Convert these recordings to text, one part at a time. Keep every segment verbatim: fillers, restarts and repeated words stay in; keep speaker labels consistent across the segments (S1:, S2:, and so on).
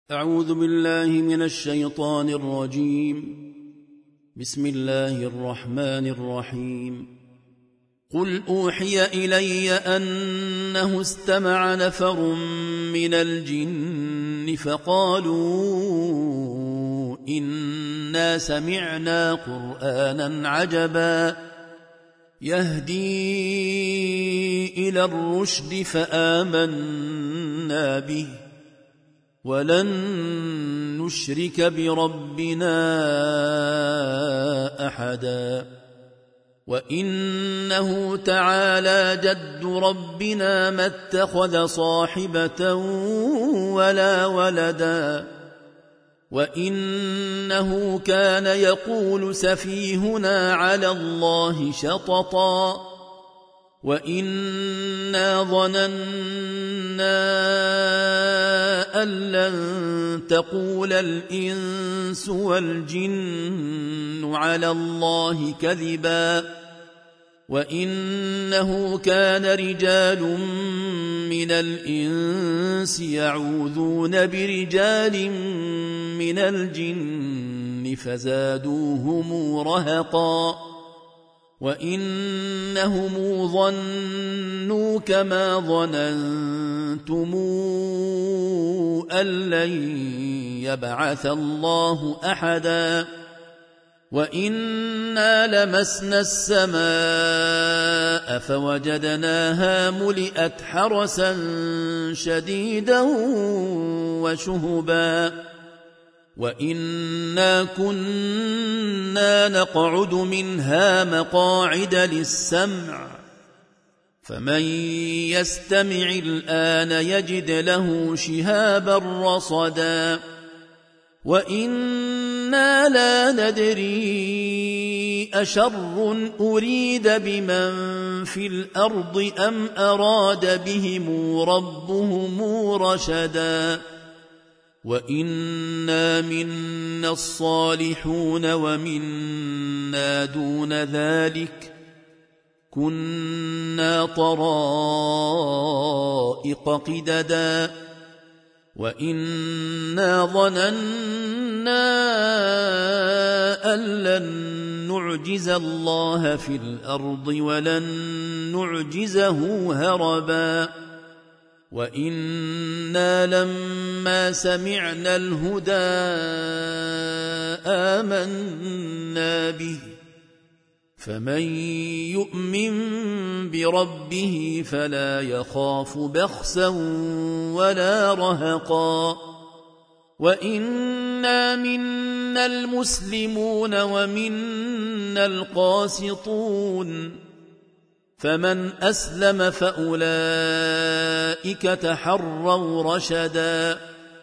S1: أعوذ بالله من الشيطان الرجيم. بسم الله الرحمن الرحيم. قل أوحي إلي أنه استمع نفر من الجن فقالوا إنا سمعنا قرآنا عجبا يهدي إلى الرشد فآمنا به ولن نشرك بربنا أحدا وإنه تعالى جد ربنا ما اتخذ صاحبة ولا ولدا وإنه كان يقول سفيهنا على الله شططا وإنا ظننا أن لن تقول الإنس والجن على الله كذبا وإنه كان رجال من الإنس يعوذون برجال من الجن فزادوهم رهقا وإنهم ظنوا كما ظننتم أن لن يبعث الله أحدا وإنا لمسنا السماء فوجدناها ملئت حرسا شديدا وشهبا وإنا كنا نقعد منها مقاعد للسمع فمن يستمع الآن يجد له شهابا رصدا وإنا لا ندري أشر أريد بمن في الأرض أم أراد بهم ربهم رشدا وإنا منا الصالحون ومنا دون ذلك كنا طرائق قددا وإنا ظننا أن لن نعجز الله في الأرض ولن نعجزه هربا وإنا لما سمعنا الهدى آمنا به فمن يؤمن بربه فلا يخاف بخسا ولا رهقا وإنا منا المسلمون ومنا القاسطون فمن أسلم فأولئك تحروا رشدا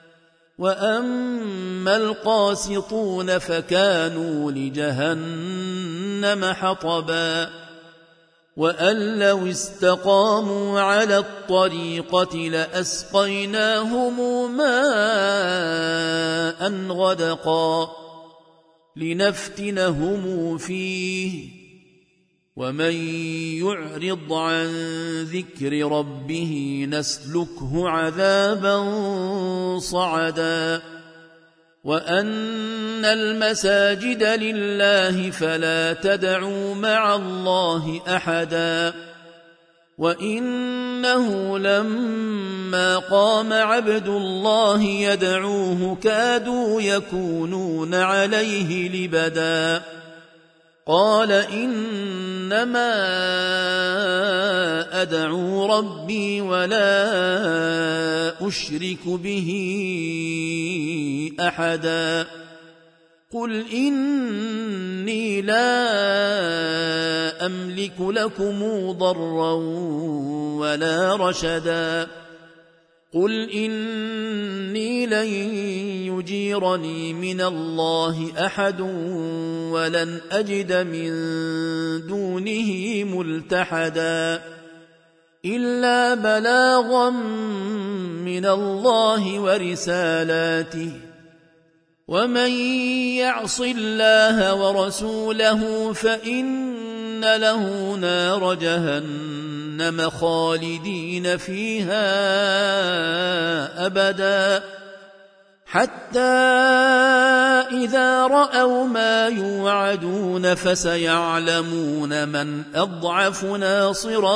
S1: وأما القاسطون فكانوا لجهنم حطبا وأن لو استقاموا على الطريقة لأسقيناهم ماء غدقا لنفتنهم فيه ومن يعرض عن ذكر ربه نسلكه عذابا صعدا وأن المساجد لله فلا تدعوا مع الله أحدا وإنه لما قام عبد الله يدعوه كادوا يكونون عليه لبدا قال إنما أدعو ربي ولا أشرك به أحدا قل إني لا أملك لكم ضرا ولا رشدا قل إني لن يجيرني من الله أحد ولن أجد من دونه ملتحدا إلا بلاغا من الله ورسالاته ومن يعص الله ورسوله فإن له نار جهنم خالدين فيها أبدا حتى إذا رأوا ما يوعدون فسيعلمون من أضعف ناصرا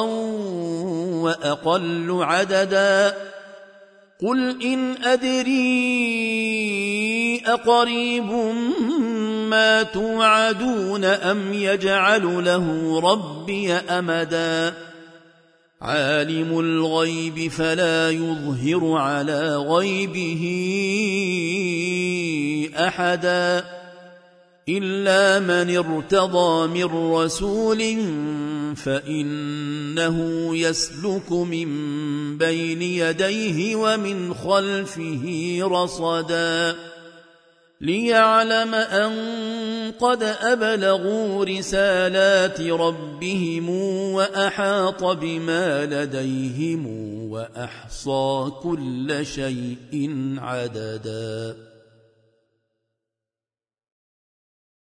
S1: وأقل عددا قل إن أدري أقريب ما توعدون أم يجعل له ربي أمدا عالم الغيب فلا يظهر على غيبه أحدا إلا من ارتضى من رسول فإنه يسلك من بين يديه ومن خلفه رصدا ليعلم أن قد أبلغوا رسالات ربهم وأحاط بما لديهم وأحصى كل شيء عددا.